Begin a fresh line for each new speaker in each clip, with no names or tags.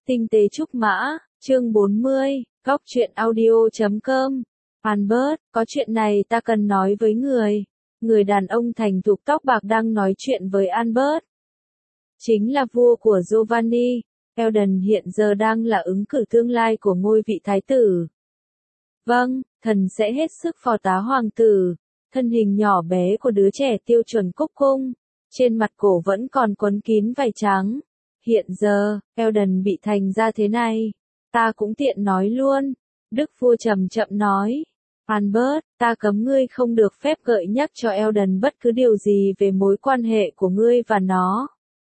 Tinh tế trúc mã, chương 40, góc truyện audio.com. Albert, có chuyện này ta cần nói với người. Người đàn ông thành thục tóc bạc đang nói chuyện với Albert. Chính là vua của Giovanni. Eldon hiện giờ đang là ứng cử tương lai của ngôi vị thái tử. Vâng, thần sẽ hết sức phò tá hoàng tử. Thân hình nhỏ bé của đứa trẻ tiêu chuẩn cúc cung. Trên mặt cổ vẫn còn quấn kín vải trắng. Hiện giờ, Eldon bị thành ra thế này. Ta cũng tiện nói luôn. Đức vua chậm chậm nói. Albert, ta cấm ngươi không được phép gợi nhắc cho Eldon bất cứ điều gì về mối quan hệ của ngươi và nó.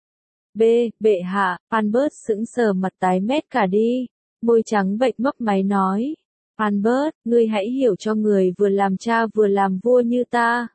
Bệ hạ, Albert sững sờ mặt tái mét cả đi. Môi trắng bệch mấp máy nói. Albert, ngươi hãy hiểu cho người vừa làm cha vừa làm vua như ta.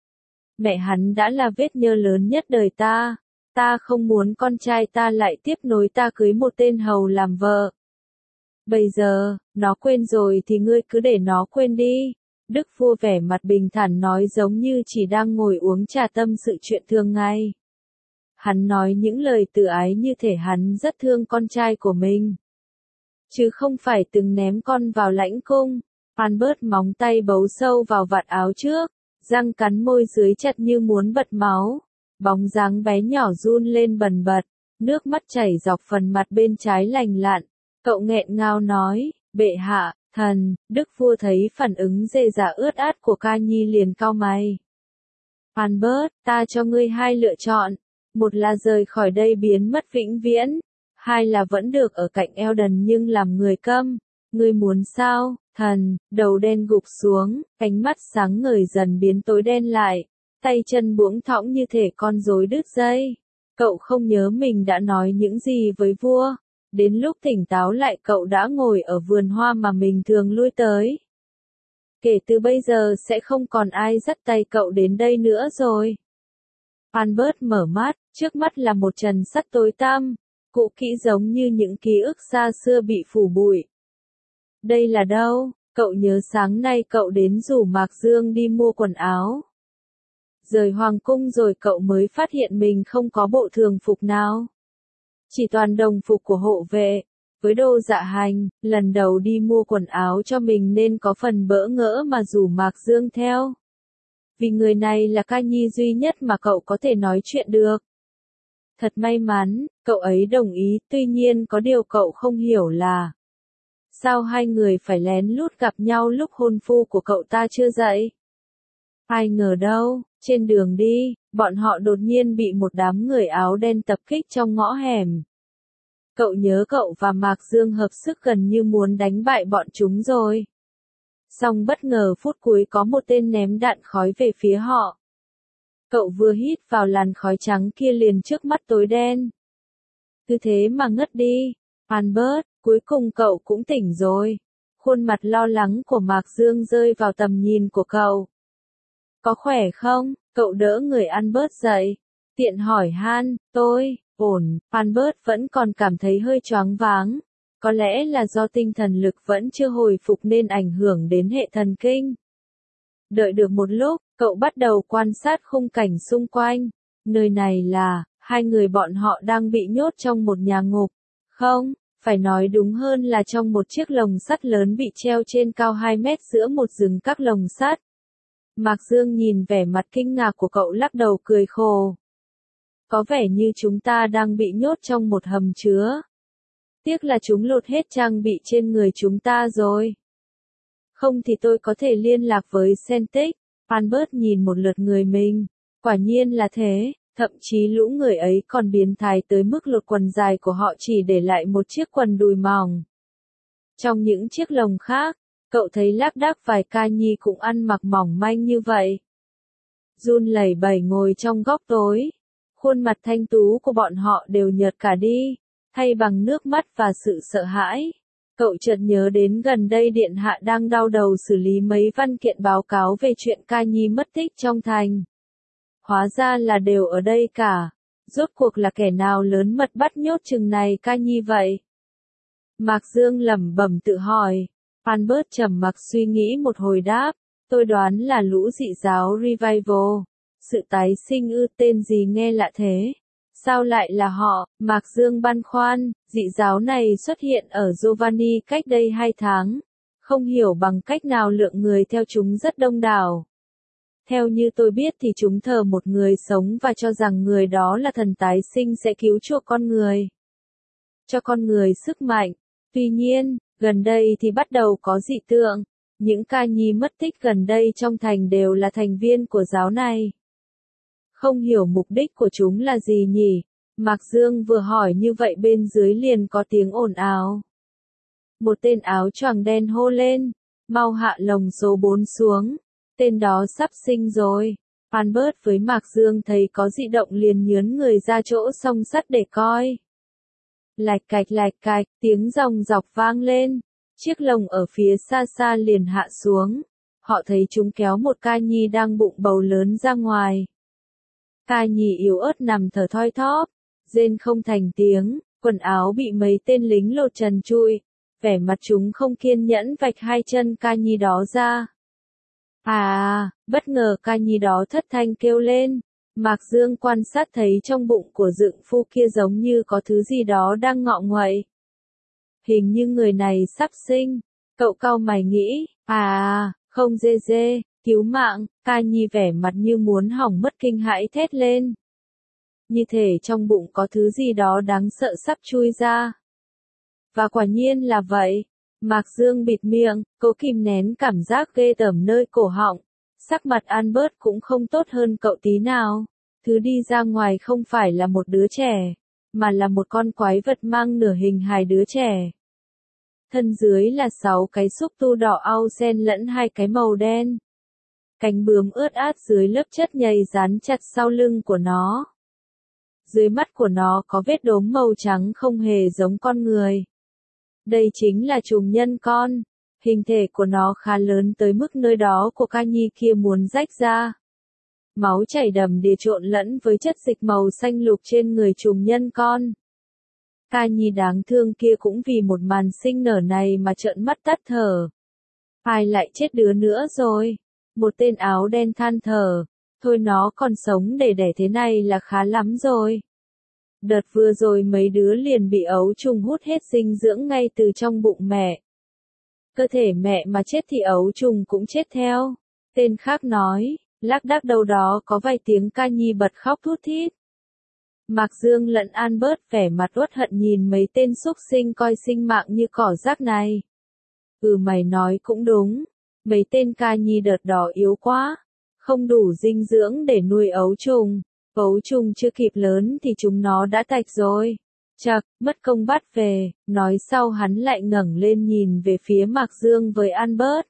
Mẹ hắn đã là vết nhơ lớn nhất đời ta. Ta không muốn con trai ta lại tiếp nối ta cưới một tên hầu làm vợ. Bây giờ, nó quên rồi thì ngươi cứ để nó quên đi. Đức vua vẻ mặt bình thản nói giống như chỉ đang ngồi uống trà tâm sự chuyện thường ngày. Hắn nói những lời từ ái như thể hắn rất thương con trai của mình. Chứ không phải từng ném con vào lãnh cung. Albert móng tay bấu sâu vào vạt áo trước, răng cắn môi dưới chặt như muốn bật máu. Bóng dáng bé nhỏ run lên bần bật, nước mắt chảy dọc phần mặt bên trái lành lặn. Cậu nghẹn ngào nói, bệ hạ, thần. Đức vua thấy phản ứng rề rả ướt át của ca nhi liền cau mày. Albert, ta cho ngươi hai lựa chọn. Một là rời khỏi đây biến mất vĩnh viễn. Hai là vẫn được ở cạnh Eldon nhưng làm người câm. Ngươi muốn sao, thần? Đầu đen gục xuống, cánh mắt sáng ngời dần biến tối đen lại. Tay chân buỗng thõng như thể con rối đứt dây. Cậu không nhớ mình đã nói những gì với vua. Đến lúc tỉnh táo lại cậu đã ngồi ở vườn hoa mà mình thường lui tới. Kể từ bây giờ sẽ không còn ai dắt tay cậu đến đây nữa rồi. Albert mở mắt, trước mắt là một trần sắt tối tăm, cũ kỹ giống như những ký ức xa xưa bị phủ bụi. Đây là đâu? Cậu nhớ sáng nay cậu đến rủ Mạc Dương đi mua quần áo. Rời hoàng cung rồi cậu mới phát hiện mình không có bộ thường phục nào. Chỉ toàn đồng phục của hộ vệ. Với đồ dạ hành, lần đầu đi mua quần áo cho mình nên có phần bỡ ngỡ mà rủ Mạc Dương theo. Vì người này là ca nhi duy nhất mà cậu có thể nói chuyện được. Thật may mắn, cậu ấy đồng ý, tuy nhiên có điều cậu không hiểu là sao hai người phải lén lút gặp nhau lúc hôn phu của cậu ta chưa dậy. Ai ngờ đâu, trên đường đi, bọn họ đột nhiên bị một đám người áo đen tập kích trong ngõ hẻm. Cậu nhớ cậu và Mạc Dương hợp sức gần như muốn đánh bại bọn chúng rồi. Song bất ngờ phút cuối có một tên ném đạn khói về phía họ. Cậu vừa hít vào làn khói trắng kia liền trước mắt tối đen. Cứ thế mà ngất đi. Albert, cuối cùng cậu cũng tỉnh rồi. Khuôn mặt lo lắng của Mạc Dương rơi vào tầm nhìn của cậu. Có khỏe không? Cậu đỡ người Albert dậy. Tiện hỏi han, tôi, ổn. Albert vẫn còn cảm thấy hơi choáng váng. Có lẽ là do tinh thần lực vẫn chưa hồi phục nên ảnh hưởng đến hệ thần kinh. Đợi được một lúc, cậu bắt đầu quan sát khung cảnh xung quanh. Nơi này là, hai người bọn họ đang bị nhốt trong một nhà ngục. Không, phải nói đúng hơn là trong một chiếc lồng sắt lớn bị treo trên cao 2 mét giữa một rừng các lồng sắt. Mạc Dương nhìn vẻ mặt kinh ngạc của cậu lắc đầu cười khổ. Có vẻ như chúng ta đang bị nhốt trong một hầm chứa. Tiếc là chúng lột hết trang bị trên người chúng ta rồi. Không thì tôi có thể liên lạc với Sentic. Albert nhìn một lượt người mình. Quả nhiên là thế, thậm chí lũ người ấy còn biến thái tới mức lột quần dài của họ chỉ để lại một chiếc quần đùi mỏng. Trong những chiếc lồng khác, cậu thấy lác đác vài ca nhi cũng ăn mặc mỏng manh như vậy. Run lẩy bẩy ngồi trong góc tối. Khuôn mặt thanh tú của bọn họ đều nhợt cả đi, thay bằng nước mắt và sự sợ hãi. Cậu chợt nhớ đến gần đây điện hạ đang đau đầu xử lý mấy văn kiện báo cáo về chuyện ca nhi mất tích trong thành. Hóa ra là đều ở đây cả. Rốt cuộc là kẻ nào lớn mật bắt nhốt chừng này ca nhi vậy? Mạc Dương lẩm bẩm tự hỏi. Albert trầm mặc suy nghĩ một hồi đáp. Tôi đoán là lũ dị giáo Revival. Sự tái sinh ư, tên gì nghe lạ thế? Sao lại là họ? Mạc Dương băn khoăn, dị giáo này xuất hiện ở Giovanni cách đây 2 tháng. Không hiểu bằng cách nào lượng người theo chúng rất đông đảo. Theo như tôi biết thì chúng thờ một người sống và cho rằng người đó là thần tái sinh sẽ cứu chuộc con người. Cho con người sức mạnh. Tuy nhiên, gần đây thì bắt đầu có dị tượng. Những ca nhi mất tích gần đây trong thành đều là thành viên của giáo này. Không hiểu mục đích của chúng là gì nhỉ? Mạc Dương vừa hỏi như vậy bên dưới liền có tiếng ồn ào. Một tên áo choàng đen hô lên, mau hạ lồng số 4 xuống, tên đó sắp sinh rồi. Albert với Mạc Dương thấy có dị động liền nhướn người ra chỗ song sắt để coi. Lạch cạch, tiếng ròng rọc vang lên, chiếc lồng ở phía xa xa liền hạ xuống. Họ thấy chúng kéo một ca nhi đang bụng bầu lớn ra ngoài. Ca nhi yếu ớt nằm thở thoi thóp, rên không thành tiếng, quần áo bị mấy tên lính lột trần trụi, vẻ mặt chúng không kiên nhẫn vạch hai chân ca nhi đó ra. Bất ngờ ca nhi đó thất thanh kêu lên, Mạc Dương quan sát thấy trong bụng của dượng phu kia giống như có thứ gì đó đang ngọ nguậy. Hình như người này sắp sinh, cậu cau mày nghĩ, không dê, cứu mạng, ca nhi vẻ mặt như muốn hỏng mất kinh hãi thét lên. Như thể trong bụng có thứ gì đó đáng sợ sắp chui ra. Và quả nhiên là vậy. Mạc Dương bịt miệng, cố kìm nén cảm giác ghê tởm nơi cổ họng. Sắc mặt Albert cũng không tốt hơn cậu tí nào. Thứ đi ra ngoài không phải là một đứa trẻ, mà là một con quái vật mang nửa hình hài đứa trẻ. Thân dưới là 6 cái xúc tu đỏ au xen lẫn 2 cái màu đen. Cánh bướm ướt át dưới lớp chất nhầy dán chặt sau lưng của nó. Dưới mắt của nó có vết đốm màu trắng không hề giống con người. Đây chính là trùng nhân con. Hình thể của nó khá lớn tới mức nơi đó của ca nhi kia muốn rách ra. Máu chảy đầm đìa trộn lẫn với chất dịch màu xanh lục trên người trùng nhân con. Ca nhi đáng thương kia cũng vì một màn sinh nở này mà trợn mắt tắt thở. Ai lại chết đứa nữa rồi? Một tên áo đen than thở. Thôi nó còn sống để đẻ thế này là khá lắm rồi. Đợt vừa rồi mấy đứa liền bị ấu trùng hút hết dinh dưỡng ngay từ trong bụng mẹ. Cơ thể mẹ mà chết thì ấu trùng cũng chết theo. Tên khác nói, lác đác đâu đó có vài tiếng ca nhi bật khóc thút thít. Mạc Dương lẫn Albert vẻ mặt uất hận nhìn mấy tên súc sinh coi sinh mạng như cỏ rác này. Mày nói cũng đúng. Mấy tên ca nhi đợt đó yếu quá. Không đủ dinh dưỡng để nuôi ấu trùng. Ấu trùng chưa kịp lớn thì chúng nó đã tạch rồi. Chậc, mất công bắt về. Nói sau hắn lại ngẩng lên nhìn về phía Mạc Dương với Albert.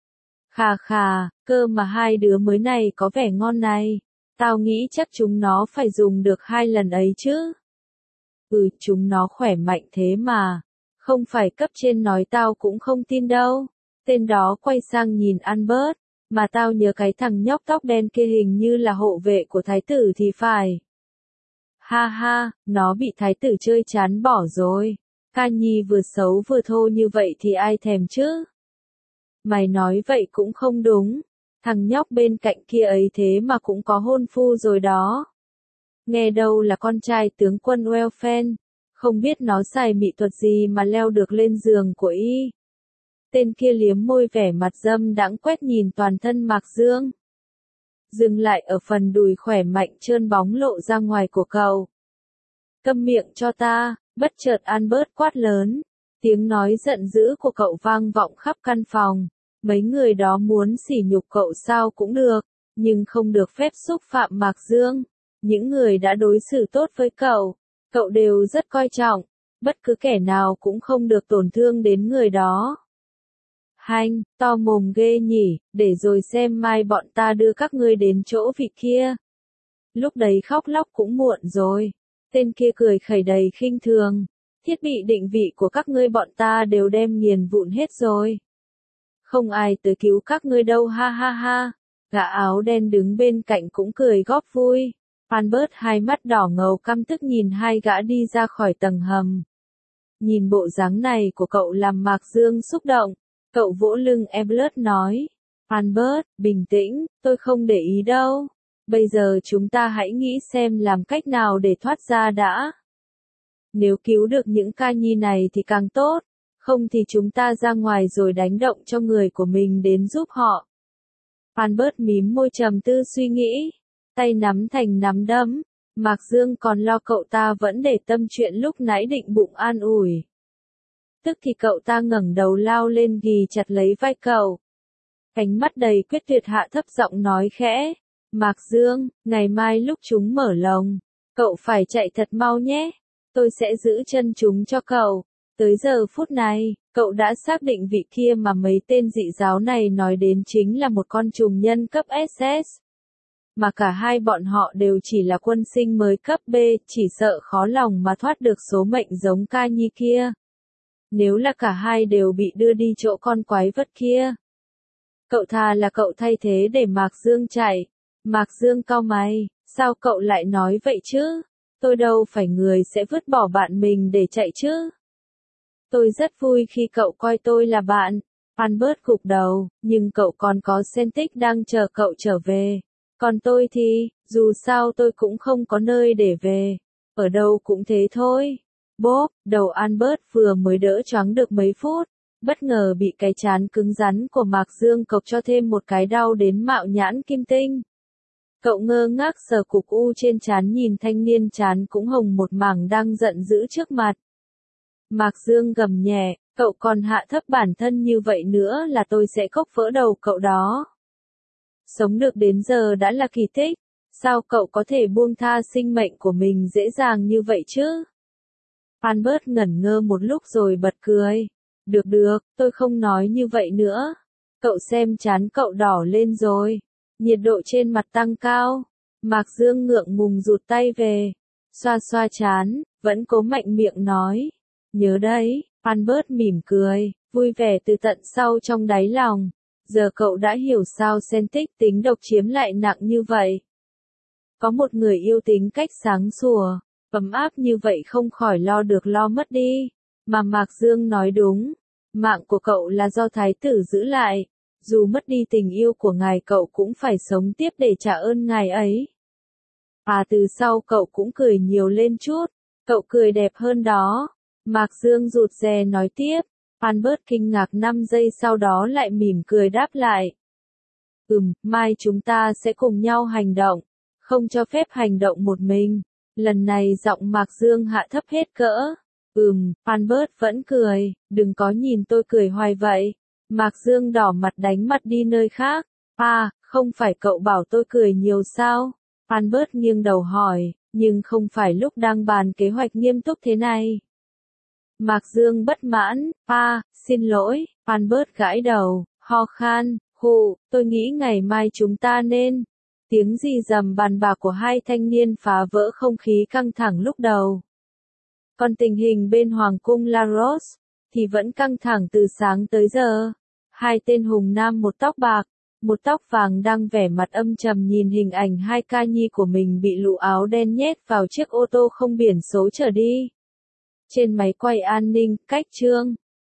Khà, cơ mà hai đứa mới này có vẻ ngon này. Tao nghĩ chắc chúng nó phải dùng được 2 lần ấy chứ. Chúng nó khỏe mạnh thế mà. Không phải cấp trên nói tao cũng không tin đâu. Tên đó quay sang nhìn Albert. Mà tao nhớ cái thằng nhóc tóc đen kia hình như là hộ vệ của thái tử thì phải. Ha, nó bị thái tử chơi chán bỏ rồi. Ca nhi vừa xấu vừa thô như vậy thì ai thèm chứ? Mày nói vậy cũng không đúng. Thằng nhóc bên cạnh kia ấy thế mà cũng có hôn phu rồi đó. Nghe đâu là con trai tướng quân Welfen. Không biết nó xài mỹ thuật gì mà leo được lên giường của y. Tên kia liếm môi vẻ mặt dâm đãng quét nhìn toàn thân Mạc Dương. Dừng lại ở phần đùi khỏe mạnh trơn bóng lộ ra ngoài của cậu. Câm miệng cho ta, bất chợt Albert quát lớn. Tiếng nói giận dữ của cậu vang vọng khắp căn phòng. Mấy người đó muốn sỉ nhục cậu sao cũng được, nhưng không được phép xúc phạm Mạc Dương. Những người đã đối xử tốt với cậu đều rất coi trọng. Bất cứ kẻ nào cũng không được tổn thương đến người đó. Hanh, to mồm ghê nhỉ, để rồi xem mai bọn ta đưa các ngươi đến chỗ vị kia. Lúc đấy khóc lóc cũng muộn rồi. Tên kia cười khẩy đầy khinh thường. Thiết bị định vị của các ngươi bọn ta đều đem nghiền vụn hết rồi. Không ai tới cứu các ngươi đâu ha. Gã áo đen đứng bên cạnh cũng cười góp vui. Albert hai mắt đỏ ngầu căm tức nhìn hai gã đi ra khỏi tầng hầm. Nhìn bộ dáng này của cậu làm Mạc Dương xúc động. Cậu vỗ lưng Albert nói. Albert, bình tĩnh, tôi không để ý đâu. Bây giờ chúng ta hãy nghĩ xem làm cách nào để thoát ra đã. Nếu cứu được những ca nhi này thì càng tốt, không thì chúng ta ra ngoài rồi đánh động cho người của mình đến giúp họ. Albert mím môi trầm tư suy nghĩ, tay nắm thành nắm đấm. Mạc Dương còn lo cậu ta vẫn để tâm chuyện lúc nãy định bụng an ủi. Tức thì cậu ta ngẩng đầu lao lên ghì chặt lấy vai cậu. Ánh mắt đầy quyết tuyệt hạ thấp giọng nói khẽ. Mạc Dương, ngày mai lúc chúng mở lồng, cậu phải chạy thật mau nhé. Tôi sẽ giữ chân chúng cho cậu. Tới giờ phút này, cậu đã xác định vị kia mà mấy tên dị giáo này nói đến chính là một con trùng nhân cấp SS. Mà cả hai bọn họ đều chỉ là quân sinh mới cấp B, chỉ sợ khó lòng mà thoát được số mệnh giống ca nhi kia. Nếu là cả hai đều bị đưa đi chỗ con quái vật kia. Cậu thà là cậu thay thế để Mạc Dương chạy. Mạc Dương cau mày, sao cậu lại nói vậy chứ? Tôi đâu phải người sẽ vứt bỏ bạn mình để chạy chứ. Tôi rất vui khi cậu coi tôi là bạn. Albert gục đầu, nhưng cậu còn có Celtic đang chờ cậu trở về. Còn tôi thì, dù sao tôi cũng không có nơi để về. Ở đâu cũng thế thôi. Bốp, đầu Albert vừa mới đỡ choáng được mấy phút. Bất ngờ bị cái trán cứng rắn của Mạc Dương cộc cho thêm một cái đau đến mạo nhãn kim tinh. Cậu ngơ ngác sờ cục u trên trán nhìn thanh niên trán cũng hồng một mảng đang giận dữ trước mặt. Mạc Dương gầm nhẹ, cậu còn hạ thấp bản thân như vậy nữa là tôi sẽ cốc vỡ đầu cậu đó. Sống được đến giờ đã là kỳ tích, sao cậu có thể buông tha sinh mệnh của mình dễ dàng như vậy chứ? Albert ngẩn ngơ một lúc rồi bật cười. Được, tôi không nói như vậy nữa. Cậu xem trán cậu đỏ lên rồi. Nhiệt độ trên mặt tăng cao. Mạc Dương ngượng ngùng rụt tay về. Xoa xoa trán, vẫn cố mạnh miệng nói. Nhớ đấy, Albert mỉm cười, vui vẻ từ tận sâu trong đáy lòng. Giờ cậu đã hiểu sao Celtic tính độc chiếm lại nặng như vậy. Có một người yêu tính cách sáng sủa, ấm áp như vậy không khỏi lo được lo mất đi. Mà Mạc Dương nói đúng, mạng của cậu là do thái tử giữ lại. Dù mất đi tình yêu của ngài cậu cũng phải sống tiếp để trả ơn ngài ấy. Từ sau cậu cũng cười nhiều lên chút, cậu cười đẹp hơn đó. Mạc Dương rụt rè nói tiếp, Albert kinh ngạc 5 giây sau đó lại mỉm cười đáp lại. Mai chúng ta sẽ cùng nhau hành động, không cho phép hành động một mình. Lần này giọng Mạc Dương hạ thấp hết cỡ. Albert vẫn cười, đừng có nhìn tôi cười hoài vậy. Mạc Dương đỏ mặt đánh mặt đi nơi khác. Không phải cậu bảo tôi cười nhiều sao? Albert nghiêng đầu hỏi, nhưng không phải lúc đang bàn kế hoạch nghiêm túc thế này. Mạc Dương bất mãn, xin lỗi, Albert gãi đầu, ho khan, tôi nghĩ ngày mai chúng ta nên. Tiếng rì rầm bàn bạc của hai thanh niên phá vỡ không khí căng thẳng lúc đầu. Còn tình hình bên Hoàng cung La Rose, thì vẫn căng thẳng từ sáng tới giờ. Hai tên hùng nam một tóc bạc, một tóc vàng đang vẻ mặt âm trầm nhìn hình ảnh hai ca nhi của mình bị lũ áo đen nhét vào chiếc ô tô không biển số chở đi. Trên máy quay an ninh, cách Trương